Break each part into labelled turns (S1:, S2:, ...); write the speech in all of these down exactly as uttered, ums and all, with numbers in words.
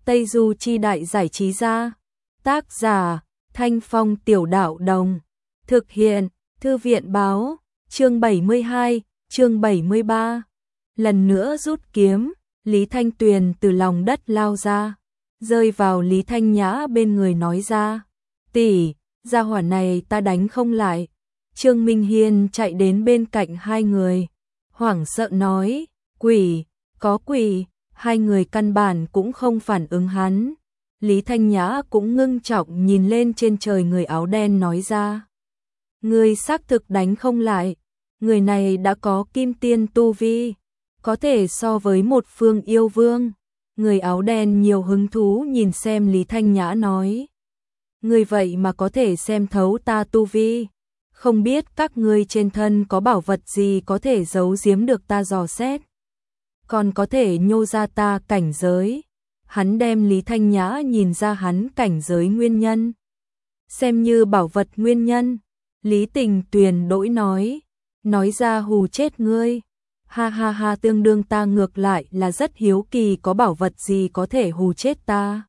S1: Tây Du Chi Đại Giải Trí Gia. Tác giả, Thanh Phong Tiểu Đạo Đồng. Thực hiện, Thư viện Báo. Chương bảy mươi hai, chương bảy mươi ba. Lần nữa rút kiếm, Lý Thanh Tuyền từ lòng đất lao ra, rơi vào Lý Thanh Nhã bên người nói ra. Tỷ, gia hỏa này ta đánh không lại. Trương Minh Hiên chạy đến bên cạnh hai người, hoảng sợ nói, quỷ, có quỷ. Hai người căn bản cũng không phản ứng hắn. Lý Thanh Nhã cũng ngưng trọng nhìn lên trên trời người áo đen nói ra. Người xác thực đánh không lại. Người này đã có kim tiên tu vi, có thể so với một phương yêu vương. Người áo đen nhiều hứng thú nhìn xem Lý Thanh Nhã nói. Người vậy mà có thể xem thấu ta tu vi. Không biết các ngươi trên thân có bảo vật gì có thể giấu giếm được ta dò xét. Còn có thể nhô ra ta cảnh giới. Hắn đem Lý Thanh Nhã nhìn ra hắn cảnh giới nguyên nhân. Xem như bảo vật nguyên nhân. Lý Tình Tuyền đỗi nói. Nói ra hù chết ngươi. Ha ha ha, tương đương ta ngược lại là rất hiếu kỳ có bảo vật gì có thể hù chết ta.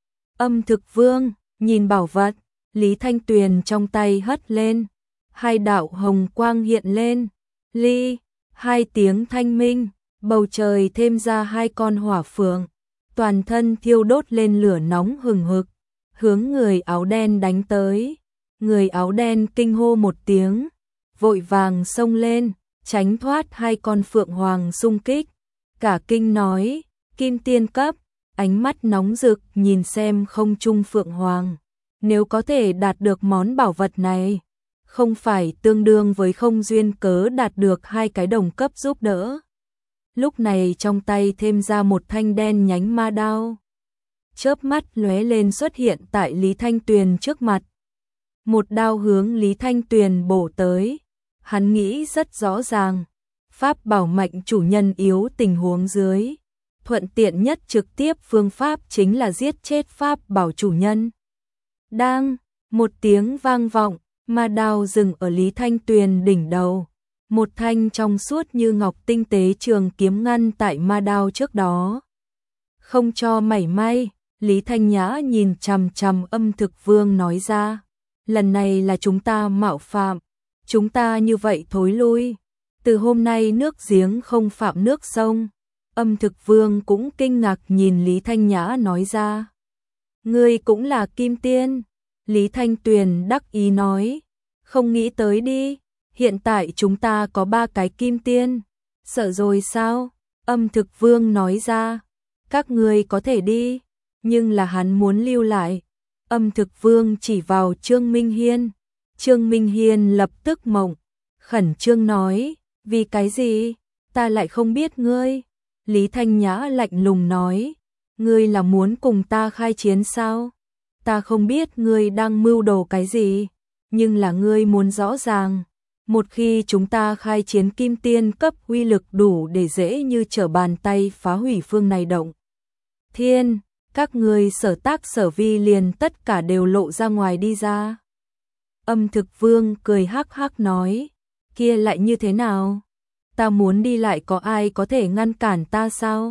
S1: Âm Thực Vương, nhìn bảo vật, Lý Thanh Tuyền trong tay hất lên. Hai đạo hồng quang hiện lên. Ly, hai tiếng thanh minh. Bầu trời thêm ra hai con hỏa phượng, toàn thân thiêu đốt lên lửa nóng hừng hực, hướng người áo đen đánh tới. Người áo đen kinh hô một tiếng, vội vàng xông lên, tránh thoát hai con phượng hoàng xung kích. Cả kinh nói, kim tiên cấp, ánh mắt nóng rực nhìn xem không trung phượng hoàng. Nếu có thể đạt được món bảo vật này, không phải tương đương với không duyên cớ đạt được hai cái đồng cấp giúp đỡ. Lúc này trong tay thêm ra một thanh đen nhánh ma đao. Chớp mắt lóe lên xuất hiện tại Lý Thanh Tuyền trước mặt. Một đao hướng Lý Thanh Tuyền bổ tới. Hắn nghĩ rất rõ ràng. Pháp bảo mạnh chủ nhân yếu tình huống dưới. Thuận tiện nhất trực tiếp phương pháp chính là giết chết pháp bảo chủ nhân. Đang, một tiếng vang vọng, ma đao dừng ở Lý Thanh Tuyền đỉnh đầu. Một thanh trong suốt như ngọc tinh tế trường kiếm ngăn tại ma đao trước đó. Không cho mảy may, Lý Thanh Nhã nhìn chằm chằm Âm Thực Vương nói ra. Lần này là chúng ta mạo phạm, chúng ta như vậy thối lui. Từ hôm nay nước giếng không phạm nước sông. Âm Thực Vương cũng kinh ngạc nhìn Lý Thanh Nhã nói ra. Ngươi cũng là kim tiên. Lý Thanh Tuyền đắc ý nói. Không nghĩ tới đi. Hiện tại chúng ta có ba cái kim tiên. Sợ rồi sao? Âm Thực Vương nói ra. Các ngươi có thể đi. Nhưng là hắn muốn lưu lại. Âm Thực Vương chỉ vào Trương Minh Hiên. Trương Minh Hiên lập tức mộng. Khẩn trương nói. Vì cái gì? Ta lại không biết ngươi. Lý Thanh Nhã lạnh lùng nói. Ngươi là muốn cùng ta khai chiến sao? Ta không biết ngươi đang mưu đồ cái gì. Nhưng là ngươi muốn rõ ràng. Một khi chúng ta khai chiến kim tiên cấp uy lực đủ để dễ như trở bàn tay phá hủy phương này động. Thiên, các ngươi sở tác sở vi liền tất cả đều lộ ra ngoài đi ra. Âm Thực Vương cười hắc hắc nói, kia lại như thế nào? Ta muốn đi lại có ai có thể ngăn cản ta sao?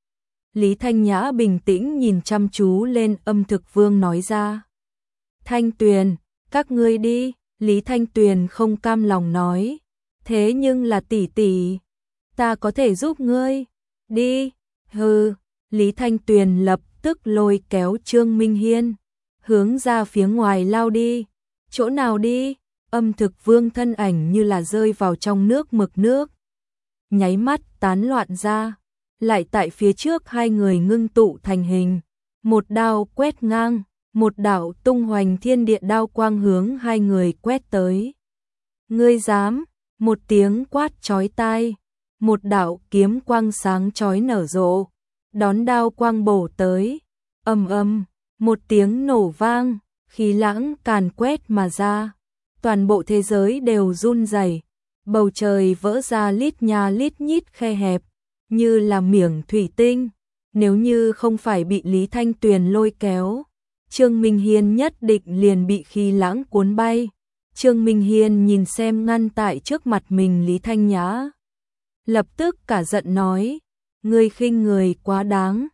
S1: Lý Thanh Nhã bình tĩnh nhìn chăm chú lên Âm Thực Vương nói ra. Thanh Tuyền, các ngươi đi. Lý Thanh Tuyền không cam lòng nói. Thế nhưng là tỷ tỷ, ta có thể giúp ngươi. Đi, hừ. Lý Thanh Tuyền lập tức lôi kéo Trương Minh Hiên, hướng ra phía ngoài lao đi. Chỗ nào đi? Âm Thực Vương thân ảnh như là rơi vào trong nước mực nước. Nháy mắt tán loạn ra. Lại tại phía trước hai người ngưng tụ thành hình. Một đao quét ngang. Một đạo tung hoành thiên địa đao quang hướng hai người quét tới. Ngươi dám? Một tiếng quát chói tai. Một đạo kiếm quang sáng chói nở rộ. Đón đao quang bổ tới. Ầm ầm, một tiếng nổ vang, khí lãng càn quét mà ra. Toàn bộ thế giới đều run rẩy. Bầu trời vỡ ra lít nha lít nhít khe hẹp, như là miệng thủy tinh. Nếu như không phải bị Lý Thanh Tuyền lôi kéo, Trương Minh Hiên nhất định liền bị khí lãng cuốn bay. Trương Minh Hiên nhìn xem ngăn tại trước mặt mình Lý Thanh Nhã. Lập tức cả giận nói, ngươi khinh người quá đáng.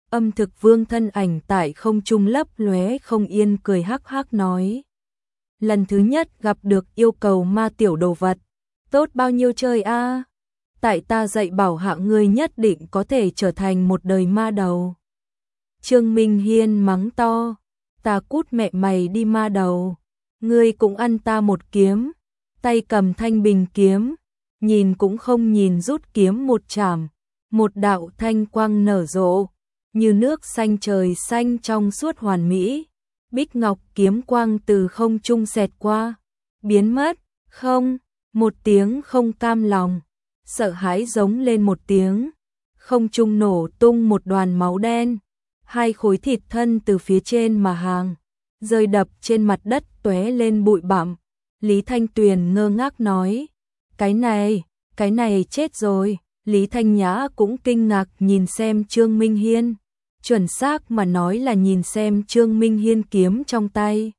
S1: Âm Thực Vương thân ảnh tại không trung lấp lóe không yên cười hắc hắc nói. Lần thứ nhất gặp được yêu cầu ma tiểu đồ vật, tốt bao nhiêu chơi a? Tại ta dạy bảo hạ ngươi nhất định có thể trở thành một đời ma đầu. Trương Minh Hiên mắng to, ta cút mẹ mày đi ma đầu, ngươi cũng ăn ta một kiếm, tay cầm thanh bình kiếm, nhìn cũng không nhìn rút kiếm một chảm, một đạo thanh quang nở rộ, như nước xanh trời xanh trong suốt hoàn mỹ, bích ngọc kiếm quang từ không trung xẹt qua, biến mất, không, một tiếng không cam lòng, sợ hãi giống lên một tiếng, không trung nổ tung một đoàn máu đen, hai khối thịt thân từ phía trên mà hàng, rơi đập trên mặt đất tóe lên bụi bặm. Lý Thanh Tuyền ngơ ngác nói, cái này, cái này chết rồi. Lý Thanh Nhã cũng kinh ngạc nhìn xem Trương Minh Hiên, chuẩn xác mà nói là nhìn xem Trương Minh Hiên kiếm trong tay.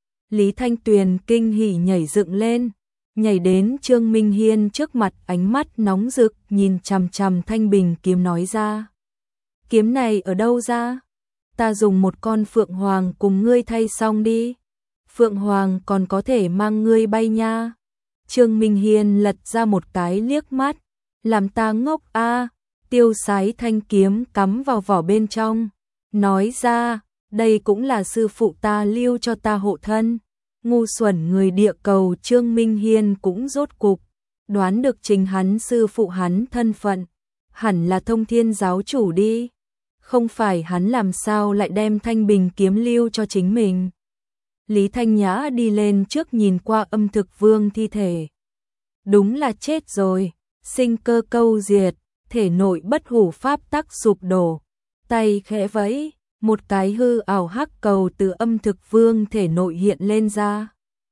S1: Lý Thanh Tuyền kinh hỉ nhảy dựng lên, nhảy đến Trương Minh Hiên trước mặt, ánh mắt nóng rực nhìn chằm chằm thanh bình kiếm nói ra. Kiếm này ở đâu ra? Ta dùng một con phượng hoàng cùng ngươi thay xong đi. Phượng hoàng còn có thể mang ngươi bay nha. Trương Minh Hiên lật ra một cái liếc mắt, làm ta ngốc a. Tiêu Sái thanh kiếm cắm vào vỏ bên trong, nói ra, đây cũng là sư phụ ta lưu cho ta hộ thân. Ngu xuẩn người địa cầu. Trương Minh Hiên cũng rốt cục đoán được chính hắn sư phụ hắn thân phận, hẳn là Thông Thiên giáo chủ đi. Không phải hắn làm sao lại đem thanh bình kiếm lưu cho chính mình. Lý Thanh Nhã đi lên trước nhìn qua Âm Thực Vương thi thể. Đúng là chết rồi, sinh cơ câu diệt, thể nội bất hủ pháp tắc sụp đổ. Tay khẽ vẫy, một cái hư ảo hắc cầu từ Âm Thực Vương thể nội hiện lên ra.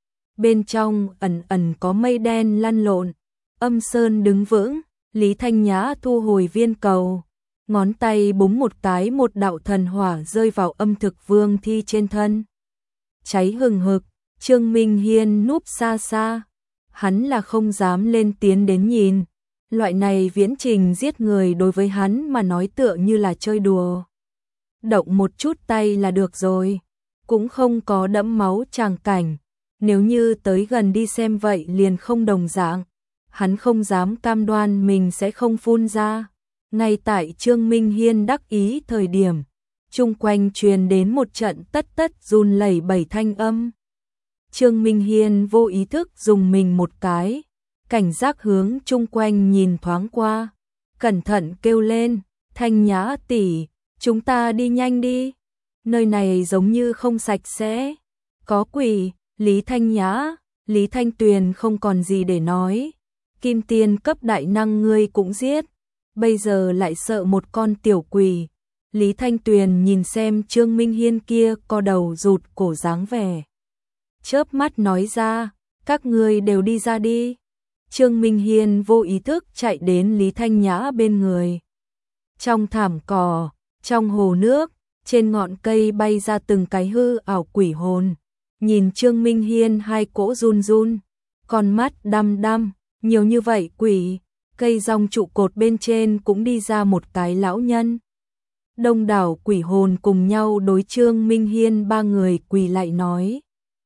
S1: Bên trong ẩn ẩn có mây đen lăn lộn, âm sơn đứng vững. Lý Thanh Nhã thu hồi viên cầu, ngón tay búng một cái, một đạo thần hỏa rơi vào Âm Thực Vương thi trên thân. Cháy hừng hực. Trương Minh Hiên núp xa xa, hắn là không dám lên tiến đến nhìn. Loại này viễn trình giết người đối với hắn mà nói tựa như là chơi đùa. Động một chút tay là được rồi, cũng không có đẫm máu tràng cảnh. Nếu như tới gần đi xem vậy liền không đồng dạng. Hắn không dám cam đoan mình sẽ không phun ra. Ngay tại Trương Minh Hiên đắc ý thời điểm, chung quanh truyền đến một trận tất tất run lẩy bẩy thanh âm. Trương Minh Hiên vô ý thức dùng mình một cái, cảnh giác hướng chung quanh nhìn thoáng qua, cẩn thận kêu lên, Thanh Nhã tỷ, chúng ta đi nhanh đi, nơi này giống như không sạch sẽ, có quỷ. Lý Thanh Nhã, Lý Thanh Tuyền không còn gì để nói, kim tiên cấp đại năng ngươi cũng giết, bây giờ lại sợ một con tiểu quỷ. Lý Thanh Tuyền nhìn xem Trương Minh Hiên kia co đầu rụt cổ dáng vẻ, chớp mắt nói ra, các ngươi đều đi ra đi. Trương Minh Hiên vô ý thức chạy đến Lý Thanh Nhã bên người. Trong thảm cỏ, trong hồ nước, trên ngọn cây bay ra từng cái hư ảo quỷ hồn. Nhìn Trương Minh Hiên hai cỗ run run, con mắt đăm đăm, nhiều như vậy quỷ, cây rong trụ cột bên trên cũng đi ra một cái lão nhân. Đông đảo quỷ hồn cùng nhau đối Trương Minh Hiên ba người quỳ lại nói.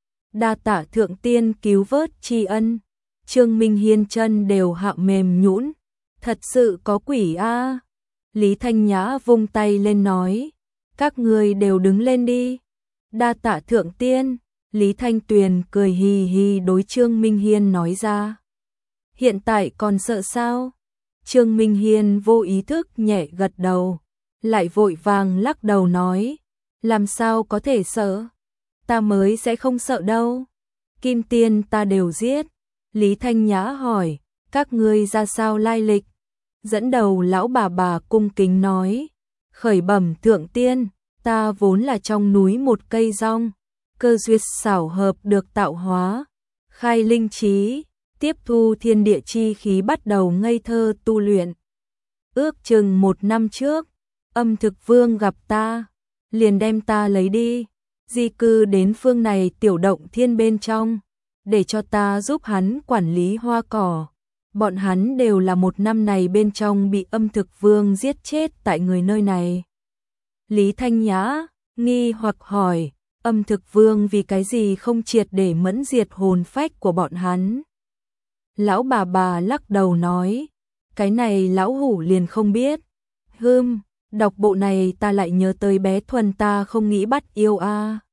S1: Đa tạ thượng tiên cứu vớt tri ân. Trương Minh Hiên chân đều hạ mềm nhũn, thật sự có quỷ a. Lý Thanh Nhã vung tay lên nói, các người đều đứng lên đi. Đa tạ thượng tiên. Lý Thanh Tuyền cười hì hì đối Trương Minh Hiên nói ra. Hiện tại còn sợ sao? Trương Minh Hiên vô ý thức nhẹ gật đầu, lại vội vàng lắc đầu nói, làm sao có thể sợ? Ta mới sẽ không sợ đâu. Kim tiên ta đều giết. Lý Thanh Nhã hỏi, các ngươi ra sao lai lịch? Dẫn đầu lão bà bà cung kính nói, khởi bẩm thượng tiên, ta vốn là trong núi một cây rong, cơ duyệt xảo hợp được tạo hóa, khai linh trí, tiếp thu thiên địa chi khí bắt đầu ngây thơ tu luyện. Ước chừng một năm trước, Âm Thực Vương gặp ta, liền đem ta lấy đi, di cư đến phương này tiểu động thiên bên trong, để cho ta giúp hắn quản lý hoa cỏ. Bọn hắn đều là một năm này bên trong bị Âm Thực Vương giết chết tại người nơi này. Lý Thanh Nhã nghi hoặc hỏi, Âm Thực Vương vì cái gì không triệt để mẫn diệt hồn phách của bọn hắn? Lão bà bà lắc đầu nói, cái này lão hủ liền không biết. Hưm, đọc bộ này ta lại nhớ tới bé Thuần ta không nghĩ bắt yêu a.